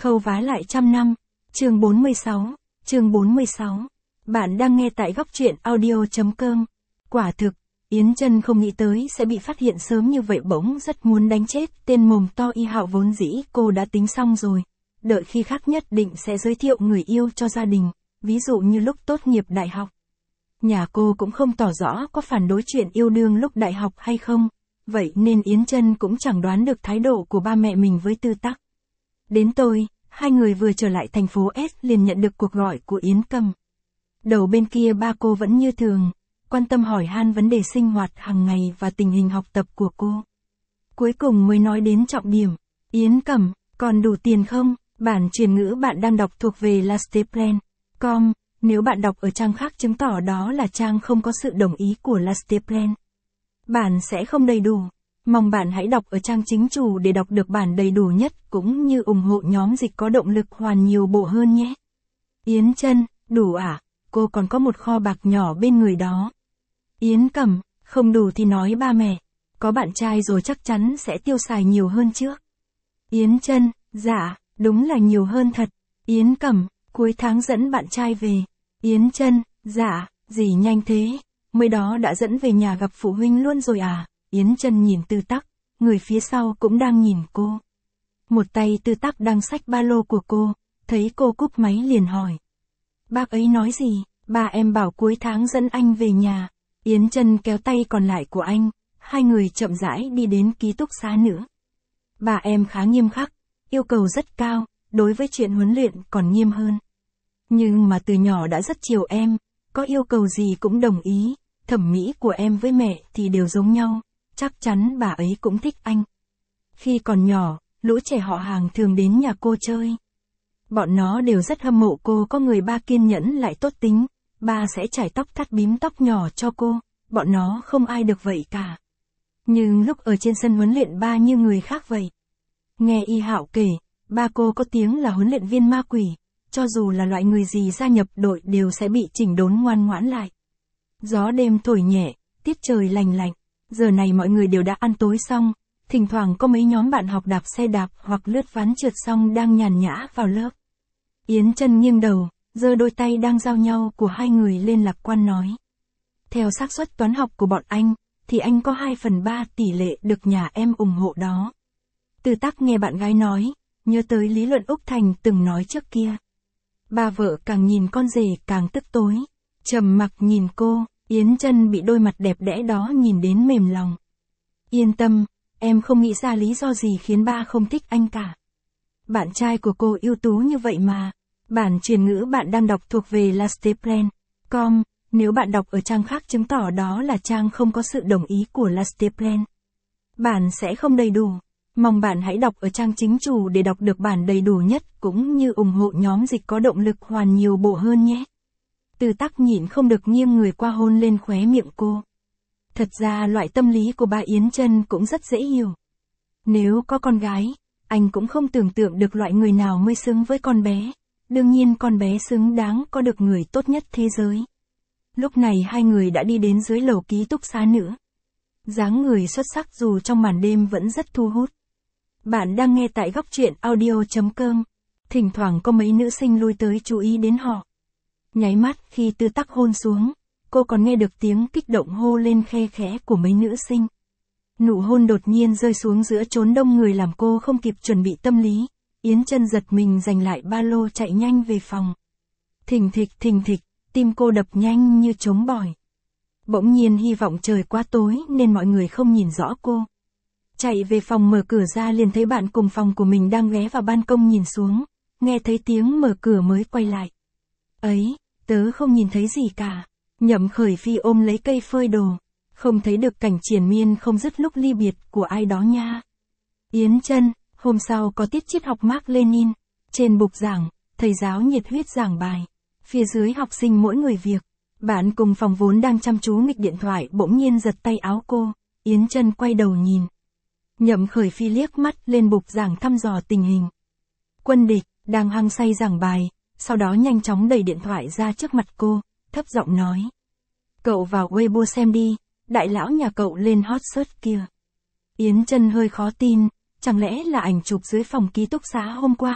Khâu vá lại trăm năm, chương 46. Bạn đang nghe tại góc truyện audio.com. Quả thực, Yến Chân không nghĩ tới sẽ bị phát hiện sớm như vậy, bỗng rất muốn đánh chết tên mồm to Y Hạo. Vốn dĩ cô đã tính xong rồi, đợi khi khác nhất định sẽ giới thiệu người yêu cho gia đình, ví dụ như lúc tốt nghiệp đại học. Nhà cô cũng không tỏ rõ có phản đối chuyện yêu đương lúc đại học hay không, vậy nên Yến Chân cũng chẳng đoán được thái độ của ba mẹ mình với Tư Tắc. Đến tôi, hai người vừa trở lại thành phố S liền nhận được cuộc gọi của Yến Cầm. Đầu bên kia ba cô vẫn như thường, quan tâm hỏi han vấn đề sinh hoạt hàng ngày và tình hình học tập của cô. Cuối cùng mới nói đến trọng điểm. Yến Cầm, còn đủ tiền không? Bản truyền ngữ bạn đang đọc thuộc về lasteplan.com. Nếu bạn đọc ở trang khác chứng tỏ đó là trang không có sự đồng ý của Lasteplan. Bản sẽ không đầy đủ. Mong bạn hãy đọc ở trang chính chủ để đọc được bản đầy đủ nhất, cũng như ủng hộ nhóm dịch có động lực hoàn nhiều bộ hơn nhé. Yến Chân, đủ à? Cô còn có một kho bạc nhỏ bên người đó. Yến Cầm, không đủ thì nói ba mẹ. Có bạn trai rồi chắc chắn sẽ tiêu xài nhiều hơn trước. Yến Chân, dạ, đúng là nhiều hơn thật. Yến Cầm, cuối tháng dẫn bạn trai về. Yến Chân, dạ, gì nhanh thế? Mới đó đã dẫn về nhà gặp phụ huynh luôn rồi à? Yến Chân nhìn Tư Tắc, người phía sau cũng đang nhìn cô. Một tay Tư Tắc đang xách ba lô của cô, thấy cô cúp máy liền hỏi. Bác ấy nói gì? Ba em bảo cuối tháng dẫn anh về nhà. Yến Chân kéo tay còn lại của anh, hai người chậm rãi đi đến ký túc xá nữa. Ba em khá nghiêm khắc, yêu cầu rất cao, đối với chuyện huấn luyện còn nghiêm hơn. Nhưng mà từ nhỏ đã rất chiều em, có yêu cầu gì cũng đồng ý, thẩm mỹ của em với mẹ thì đều giống nhau, chắc chắn bà ấy cũng thích anh. Khi còn nhỏ, lũ trẻ họ hàng thường đến nhà cô chơi. Bọn nó đều rất hâm mộ cô có người ba kiên nhẫn lại tốt tính, ba sẽ chải tóc thắt bím tóc nhỏ cho cô, bọn nó không ai được vậy cả. Nhưng lúc ở trên sân huấn luyện ba như người khác vậy. Nghe Y Hạo kể, ba cô có tiếng là huấn luyện viên ma quỷ, cho dù là loại người gì gia nhập đội đều sẽ bị chỉnh đốn ngoan ngoãn lại. Gió đêm thổi nhẹ, tiết trời lành lạnh, giờ này mọi người đều đã ăn tối xong, thỉnh thoảng có mấy nhóm bạn học đạp xe đạp hoặc lướt ván trượt xong đang nhàn nhã vào lớp. Yến Chân nghiêng đầu, giơ đôi tay đang giao nhau của hai người lên lạc quan nói. Theo xác suất toán học của bọn anh, thì anh có 2/3 tỷ lệ được nhà em ủng hộ đó. Tư Tắc nghe bạn gái nói, nhớ tới lý luận Úc Thành từng nói trước kia. Bà vợ càng nhìn con rể càng tức tối, trầm mặc nhìn cô, Yến Chân bị đôi mặt đẹp đẽ đó nhìn đến mềm lòng. Yên tâm, em không nghĩ ra lý do gì khiến ba không thích anh cả. Bạn trai của cô ưu tú như vậy mà. Bản truyền ngữ bạn đang đọc thuộc về lasteplan.com. Nếu bạn đọc ở trang khác chứng tỏ đó là trang không có sự đồng ý của Lasteplan. Bản sẽ không đầy đủ. Mong bạn hãy đọc ở trang chính chủ để đọc được bản đầy đủ nhất, cũng như ủng hộ nhóm dịch có động lực hoàn nhiều bộ hơn nhé. Tư Tắc nhịn không được nghiêng người qua hôn lên khóe miệng cô. Thật ra loại tâm lý của ba Yến Chân cũng rất dễ hiểu. Nếu có con gái, anh cũng không tưởng tượng được loại người nào mới xứng với con bé. Đương nhiên con bé xứng đáng có được người tốt nhất thế giới. Lúc này hai người đã đi đến dưới lầu ký túc xá nữa. Dáng người xuất sắc dù trong màn đêm vẫn rất thu hút. Bạn đang nghe tại góc truyện audio.com. Thỉnh thoảng có mấy nữ sinh lui tới chú ý đến họ. Nháy mắt khi Tư Tắc hôn xuống, cô còn nghe được tiếng kích động hô lên khe khẽ của mấy nữ sinh. Nụ hôn đột nhiên rơi xuống giữa chốn đông người làm cô không kịp chuẩn bị tâm lý. Yến Chân giật mình giành lại ba lô chạy nhanh về phòng. Thình thịch, tim cô đập nhanh như trống bỏi. Bỗng nhiên hy vọng trời quá tối nên mọi người không nhìn rõ cô. Chạy về phòng mở cửa ra liền thấy bạn cùng phòng của mình đang ghé vào ban công nhìn xuống, nghe thấy tiếng mở cửa mới quay lại. Ấy, tớ không nhìn thấy gì cả. Nhậm Khởi Phi ôm lấy cây phơi đồ, không thấy được cảnh triền miên không dứt lúc ly biệt của ai đó nha. Yến Chân, hôm sau có tiết triết học Mác Lênin, trên bục giảng, thầy giáo nhiệt huyết giảng bài, phía dưới học sinh mỗi người việc. Bạn cùng phòng vốn đang chăm chú nghịch điện thoại bỗng nhiên giật tay áo cô, Yến Chân quay đầu nhìn. Nhậm Khởi Phi liếc mắt lên bục giảng thăm dò tình hình. Quân Địch, đang hăng say giảng bài, sau đó nhanh chóng đẩy điện thoại ra trước mặt cô, thấp giọng nói. Cậu vào Weibo xem đi, đại lão nhà cậu lên hot search kia. Yến Chân hơi khó tin, chẳng lẽ là ảnh chụp dưới phòng ký túc xá hôm qua à?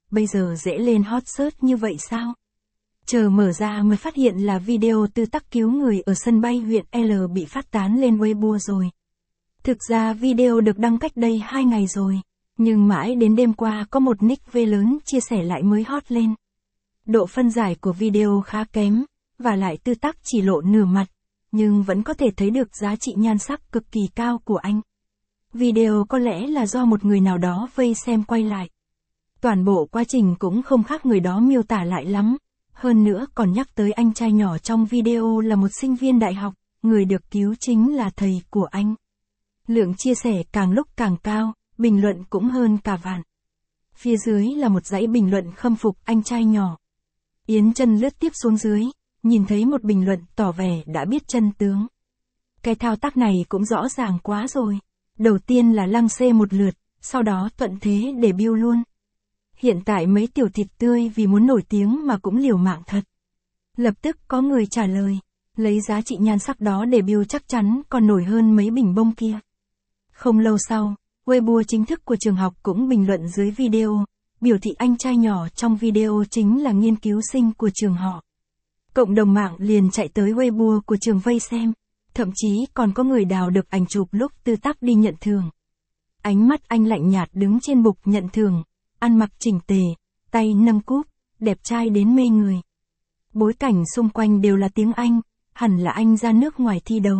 bây giờ dễ lên hot search như vậy sao? Chờ mở ra mới phát hiện là video Tư Tắc cứu người ở sân bay huyện L bị phát tán lên Weibo rồi. Thực ra video được đăng cách đây 2 ngày rồi, nhưng mãi đến đêm qua có một nick V lớn chia sẻ lại mới hot lên. Độ phân giải của video khá kém, và lại Tư Tắc chỉ lộ nửa mặt, nhưng vẫn có thể thấy được giá trị nhan sắc cực kỳ cao của anh. Video có lẽ là do một người nào đó vây xem quay lại. Toàn bộ quá trình cũng không khác người đó miêu tả lại lắm. Hơn nữa còn nhắc tới anh trai nhỏ trong video là một sinh viên đại học, người được cứu chính là thầy của anh. Lượng chia sẻ càng lúc càng cao, bình luận cũng hơn cả vạn. Phía dưới là một dãy bình luận khâm phục anh trai nhỏ. Yến Chân lướt tiếp xuống dưới, nhìn thấy một bình luận tỏ vẻ đã biết chân tướng. Cái thao tác này cũng rõ ràng quá rồi. Đầu tiên là lăng xê một lượt, sau đó thuận thế để bill luôn. Hiện tại mấy tiểu thịt tươi vì muốn nổi tiếng mà cũng liều mạng thật. Lập tức có người trả lời, lấy giá trị nhan sắc đó để bill chắc chắn còn nổi hơn mấy bình bông kia. Không lâu sau, Weibo chính thức của trường học cũng bình luận dưới video, biểu thị anh trai nhỏ trong video chính là nghiên cứu sinh của trường họ. Cộng đồng mạng liền chạy tới Weibo của trường vây xem, thậm chí còn có người đào được ảnh chụp lúc Tư Tắc đi nhận thưởng. Ánh mắt anh lạnh nhạt đứng trên bục nhận thưởng, ăn mặc chỉnh tề, tay nâng cúp, đẹp trai đến mê người. Bối cảnh xung quanh đều là tiếng Anh, hẳn là anh ra nước ngoài thi đấu.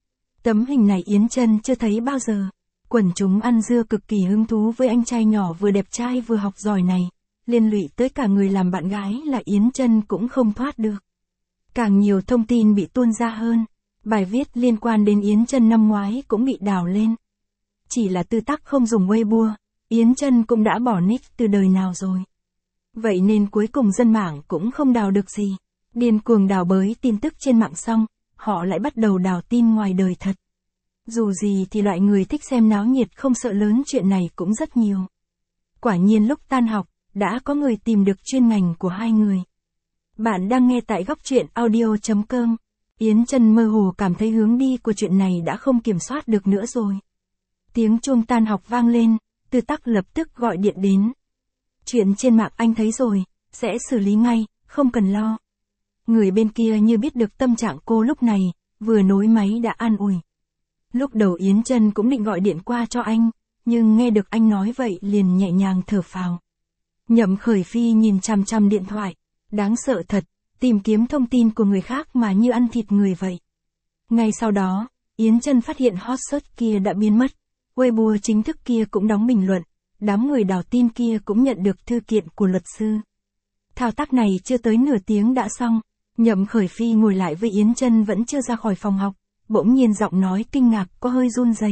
Tấm hình này Yến Chân chưa thấy bao giờ. Quần chúng ăn dưa cực kỳ hứng thú với anh trai nhỏ vừa đẹp trai vừa học giỏi này, liên lụy tới cả người làm bạn gái là Yến Chân cũng không thoát được. Càng nhiều thông tin bị tuôn ra hơn, bài viết liên quan đến Yến Chân năm ngoái cũng bị đào lên. Chỉ là Tư Tắc không dùng Weibo, Yến Chân cũng đã bỏ nick từ đời nào rồi. Vậy nên cuối cùng dân mạng cũng không đào được gì. Điên cuồng đào bới tin tức trên mạng xong, họ lại bắt đầu đào tin ngoài đời thật. Dù gì thì loại người thích xem náo nhiệt không sợ lớn chuyện này cũng rất nhiều. Quả nhiên lúc tan học, đã có người tìm được chuyên ngành của hai người. Bạn đang nghe tại góc truyện audio.com. Yến Chân mơ hồ cảm thấy hướng đi của chuyện này đã không kiểm soát được nữa rồi. Tiếng chuông tan học vang lên, Tư Tắc lập tức gọi điện đến. Chuyện trên mạng anh thấy rồi, sẽ xử lý ngay, không cần lo. Người bên kia như biết được tâm trạng cô lúc này, vừa nối máy đã an ủi. Lúc đầu Yến Chân cũng định gọi điện qua cho anh, nhưng nghe được anh nói vậy liền nhẹ nhàng thở phào. Nhậm Khởi Phi nhìn chằm chằm điện thoại, đáng sợ thật, tìm kiếm thông tin của người khác mà như ăn thịt người vậy. Ngay sau đó, Yến Chân phát hiện hot search kia đã biến mất, Weibo chính thức kia cũng đóng bình luận, đám người đào tin kia cũng nhận được thư kiện của luật sư. Thao tác này chưa tới nửa tiếng đã xong, Nhậm Khởi Phi ngồi lại với Yến Chân vẫn chưa ra khỏi phòng học, bỗng nhiên giọng nói kinh ngạc có hơi run rẩy.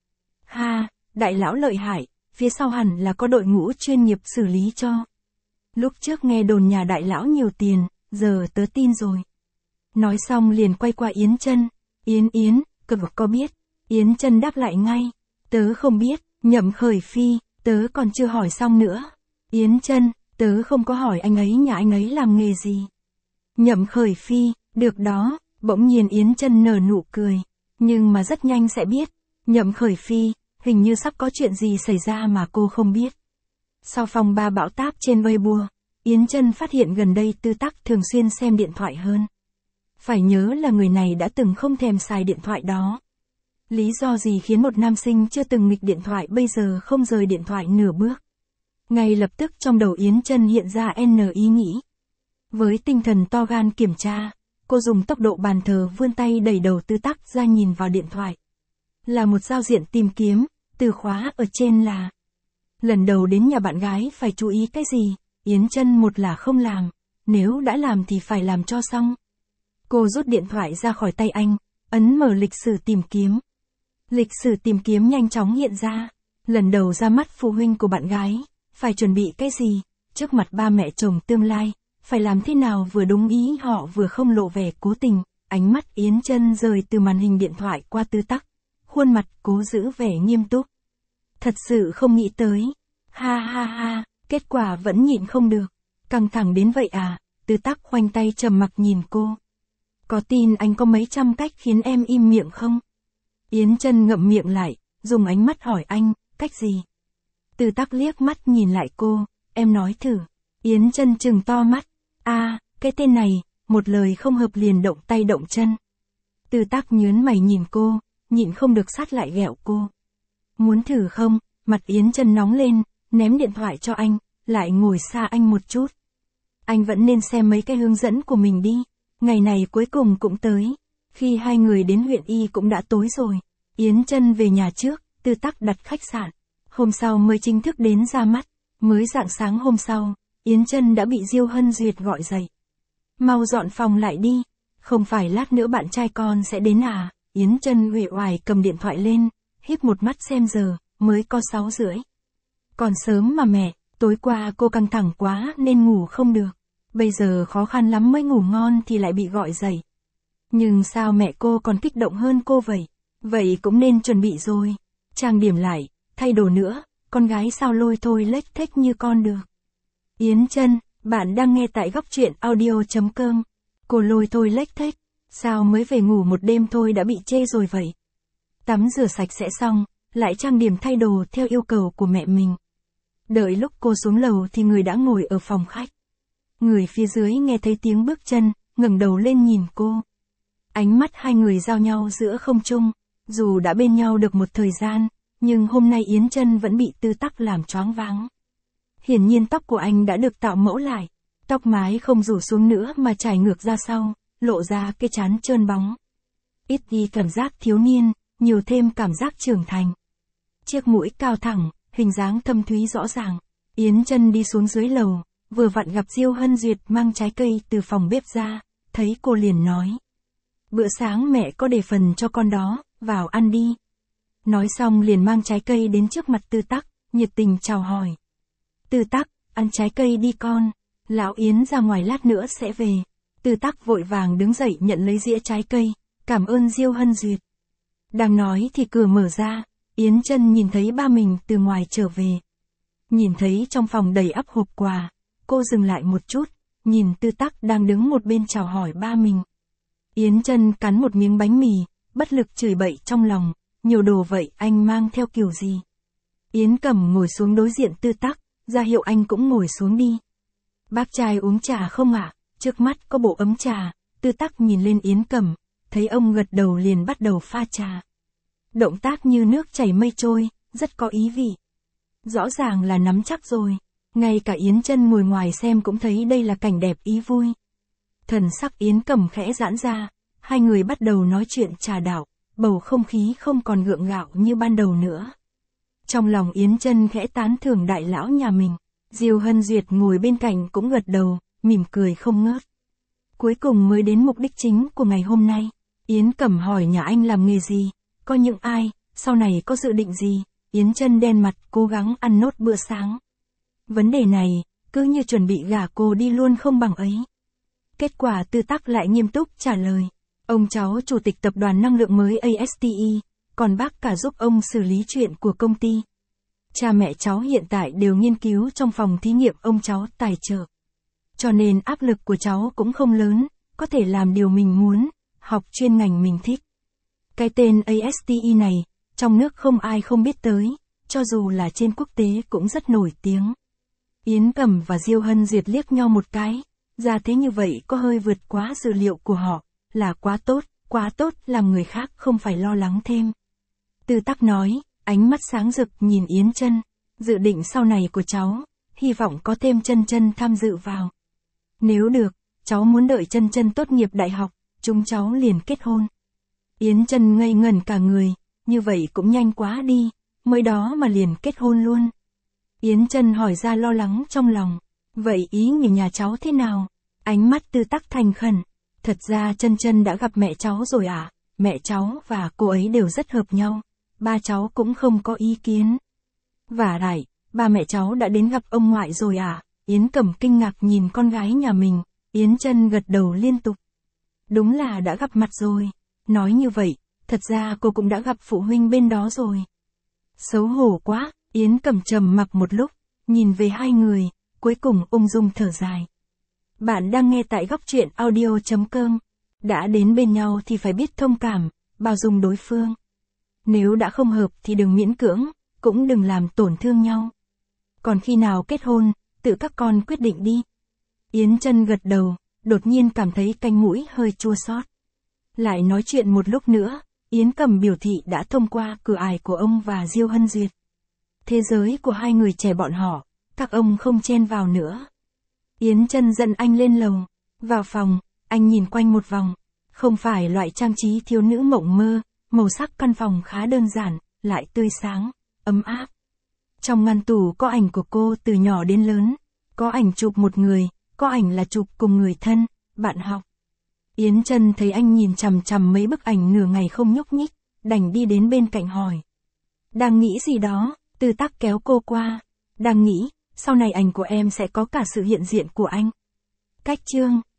Ha, đại lão lợi hại, phía sau hẳn là có đội ngũ chuyên nghiệp xử lý cho. Lúc trước nghe đồn nhà đại lão nhiều tiền, giờ tớ tin rồi. Nói xong liền quay qua Yến Chân, Yến, có biết? Yến Chân đáp lại ngay, tớ không biết. Nhậm Khởi Phi, tớ còn chưa hỏi xong nữa. Yến Chân, tớ không có hỏi anh ấy nhà anh ấy làm nghề gì. Nhậm Khởi Phi, được đó, bỗng nhiên Yến Chân nở nụ cười, nhưng mà rất nhanh sẽ biết. Nhậm Khởi Phi, hình như sắp có chuyện gì xảy ra mà cô không biết. Sau phong ba bão táp trên Weibo, Yến Chân phát hiện gần đây Tư Tắc thường xuyên xem điện thoại hơn. Phải nhớ là người này đã từng không thèm xài điện thoại đó. Lý do gì khiến một nam sinh chưa từng nghịch điện thoại bây giờ không rời điện thoại nửa bước? Ngay lập tức trong đầu Yến Chân hiện ra ý nghĩ. Với tinh thần to gan kiểm tra, cô dùng tốc độ bàn thờ vươn tay đẩy đầu Tư Tắc ra nhìn vào điện thoại. Là một giao diện tìm kiếm, từ khóa ở trên là: lần đầu đến nhà bạn gái phải chú ý cái gì? Yến Chân một là không làm, nếu đã làm thì phải làm cho xong. Cô rút điện thoại ra khỏi tay anh, ấn mở lịch sử tìm kiếm. Lịch sử tìm kiếm nhanh chóng hiện ra. Lần đầu ra mắt phụ huynh của bạn gái, phải chuẩn bị cái gì? Trước mặt ba mẹ chồng tương lai, phải làm thế nào vừa đúng ý họ vừa không lộ vẻ cố tình. Ánh mắt Yến Chân rời từ màn hình điện thoại qua Tư Tắc, khuôn mặt cố giữ vẻ nghiêm túc. Thật sự không nghĩ tới. Ha, kết quả vẫn nhịn không được. Căng thẳng đến vậy à? Tư Tắc khoanh tay trầm mặc nhìn cô. Có tin anh có mấy trăm cách khiến em im miệng không? Yến Chân ngậm miệng lại, dùng ánh mắt hỏi anh, cách gì? Tư Tắc liếc mắt nhìn lại cô, em nói thử. Yến Chân trừng to mắt. Cái tên này, một lời không hợp liền động tay động chân. Tư Tắc nhướng mày nhìn cô, nhịn không được sát lại ghẹo cô. Muốn thử không? Mặt Yến Chân nóng lên, ném điện thoại cho anh, lại ngồi xa anh một chút. Anh vẫn nên xem mấy cái hướng dẫn của mình đi. Ngày này cuối cùng cũng tới. Khi hai người đến huyện Y cũng đã tối rồi. Yến Chân về nhà trước, Tư Tắc đặt khách sạn. Hôm sau mới chính thức đến ra mắt. Mới rạng sáng hôm sau, Yến Chân đã bị Diêu Hân Duyệt gọi dậy. Mau dọn phòng lại đi. Không phải lát nữa bạn trai con sẽ đến à? Yến Chân uể oải cầm điện thoại lên, híp một mắt xem giờ, mới có 6:30. Còn sớm mà mẹ, tối qua cô căng thẳng quá nên ngủ không được. Bây giờ khó khăn lắm mới ngủ ngon thì lại bị gọi dậy. Nhưng sao mẹ cô còn kích động hơn cô vậy? Vậy cũng nên chuẩn bị rồi. Trang điểm lại, thay đồ nữa, con gái sao lôi thôi lếch thếch như con được. Yến Chân, bạn đang nghe tại góc truyện audio.com. Cô lôi thôi lếch thếch, sao mới về ngủ một đêm thôi đã bị chê rồi vậy? Tắm rửa sạch sẽ xong, lại trang điểm thay đồ theo yêu cầu của mẹ mình. Đợi lúc cô xuống lầu thì người đã ngồi ở phòng khách. Người phía dưới nghe thấy tiếng bước chân, ngẩng đầu lên nhìn cô. Ánh mắt hai người giao nhau giữa không trung, dù đã bên nhau được một thời gian, nhưng hôm nay Yến Chân vẫn bị Tư Tắc làm choáng váng. Hiển nhiên tóc của anh đã được tạo mẫu lại, tóc mái không rủ xuống nữa mà trải ngược ra sau, lộ ra cái trán trơn bóng. Ít đi cảm giác thiếu niên, nhiều thêm cảm giác trưởng thành. Chiếc mũi cao thẳng, hình dáng thâm thúy rõ ràng. Yến Chân đi xuống dưới lầu, vừa vặn gặp Diêu Hân Duyệt mang trái cây từ phòng bếp ra, thấy cô liền nói. Bữa sáng mẹ có để phần cho con đó, vào ăn đi. Nói xong liền mang trái cây đến trước mặt Tư Tắc, nhiệt tình chào hỏi. Tư Tắc, ăn trái cây đi con, lão Yến ra ngoài lát nữa sẽ về. Tư Tắc vội vàng đứng dậy nhận lấy dĩa trái cây, cảm ơn Diêu Hân Duyệt. Đang nói thì cửa mở ra, Yến Chân nhìn thấy ba mình từ ngoài trở về. Nhìn thấy trong phòng đầy ắp hộp quà, cô dừng lại một chút, nhìn Tư Tắc đang đứng một bên chào hỏi ba mình. Yến Chân cắn một miếng bánh mì, bất lực chửi bậy trong lòng, nhiều đồ vậy anh mang theo kiểu gì? Yến Cẩm ngồi xuống đối diện Tư Tắc, ra hiệu anh cũng ngồi xuống đi. Bác trai uống trà không ạ? Trước mắt có bộ ấm trà, Tư Tắc nhìn lên Yến Cẩm, thấy ông gật đầu liền bắt đầu pha trà. Động tác như nước chảy mây trôi, rất có ý vị. Rõ ràng là nắm chắc rồi, ngay cả Yến Chân ngồi ngoài xem cũng thấy đây là cảnh đẹp ý vui. Thần sắc Yến Cẩm khẽ giãn ra, hai người bắt đầu nói chuyện trà đạo, bầu không khí không còn gượng gạo như ban đầu nữa. Trong lòng Yến Chân khẽ tán thưởng đại lão nhà mình, Diêu Hân Duyệt ngồi bên cạnh cũng gật đầu, mỉm cười không ngớt. Cuối cùng mới đến mục đích chính của ngày hôm nay. Yến Cẩm hỏi nhà anh làm nghề gì, có những ai, sau này có dự định gì. Yến Chân đen mặt cố gắng ăn nốt bữa sáng. Vấn đề này, cứ như chuẩn bị gả cô đi luôn không bằng ấy. Kết quả Tư Tắc lại nghiêm túc trả lời. Ông cháu chủ tịch tập đoàn năng lượng mới ASTE, còn bác cả giúp ông xử lý chuyện của công ty. Cha mẹ cháu hiện tại đều nghiên cứu trong phòng thí nghiệm ông cháu tài trợ. Cho nên áp lực của cháu cũng không lớn, có thể làm điều mình muốn, học chuyên ngành mình thích. Cái tên ASTE này, trong nước không ai không biết tới, cho dù là trên quốc tế cũng rất nổi tiếng. Yến Cẩm và Diêu Hân Duyệt liếc nhau một cái, ra thế như vậy có hơi vượt quá dự liệu của họ, là quá tốt làm người khác không phải lo lắng thêm. Tư Tắc nói, ánh mắt sáng rực nhìn Yến Chân, dự định sau này của cháu, hy vọng có thêm Chân Chân tham dự vào. Nếu được, cháu muốn đợi Chân Chân tốt nghiệp đại học, chúng cháu liền kết hôn. Yến Chân ngây ngẩn cả người, như vậy cũng nhanh quá đi, mới đó mà liền kết hôn luôn. Yến Chân hỏi ra lo lắng trong lòng, vậy ý người nhà cháu thế nào? Ánh mắt Tư Tắc thành khẩn, thật ra Chân Chân đã gặp mẹ cháu rồi à? Mẹ cháu và cô ấy đều rất hợp nhau, ba cháu cũng không có ý kiến. Vả lại, ba mẹ cháu đã đến gặp ông ngoại rồi à? Yến Cẩm kinh ngạc nhìn con gái nhà mình, Yến Chân gật đầu liên tục. Đúng là đã gặp mặt rồi. Nói như vậy, thật ra cô cũng đã gặp phụ huynh bên đó rồi. Xấu hổ quá, Yến Cẩm trầm mặc một lúc, nhìn về hai người, cuối cùng ung dung thở dài. Bạn đang nghe tại góc truyện audio.com. Đã đến bên nhau thì phải biết thông cảm, bao dung đối phương. Nếu đã không hợp thì đừng miễn cưỡng, cũng đừng làm tổn thương nhau. Còn khi nào kết hôn, tự các con quyết định đi. Yến Chân gật đầu, đột nhiên cảm thấy cánh mũi hơi chua xót. Lại nói chuyện một lúc nữa, Yến Cầm biểu thị đã thông qua cửa ải của ông và Diêu Hân Duyệt. Thế giới của hai người trẻ bọn họ, các ông không chen vào nữa. Yến Chân dẫn anh lên lầu. Vào phòng, anh nhìn quanh một vòng. Không phải loại trang trí thiếu nữ mộng mơ, màu sắc căn phòng khá đơn giản, lại tươi sáng, ấm áp. Trong ngăn tủ có ảnh của cô từ nhỏ đến lớn. Có ảnh chụp một người, có ảnh là chụp cùng người thân, bạn học. Yến Chân thấy anh nhìn chằm chằm mấy bức ảnh nửa ngày không nhúc nhích, đành đi đến bên cạnh hỏi. Đang nghĩ gì đó, Tư Tắc kéo cô qua. Đang nghĩ, sau này ảnh của em sẽ có cả sự hiện diện của anh. Cách chương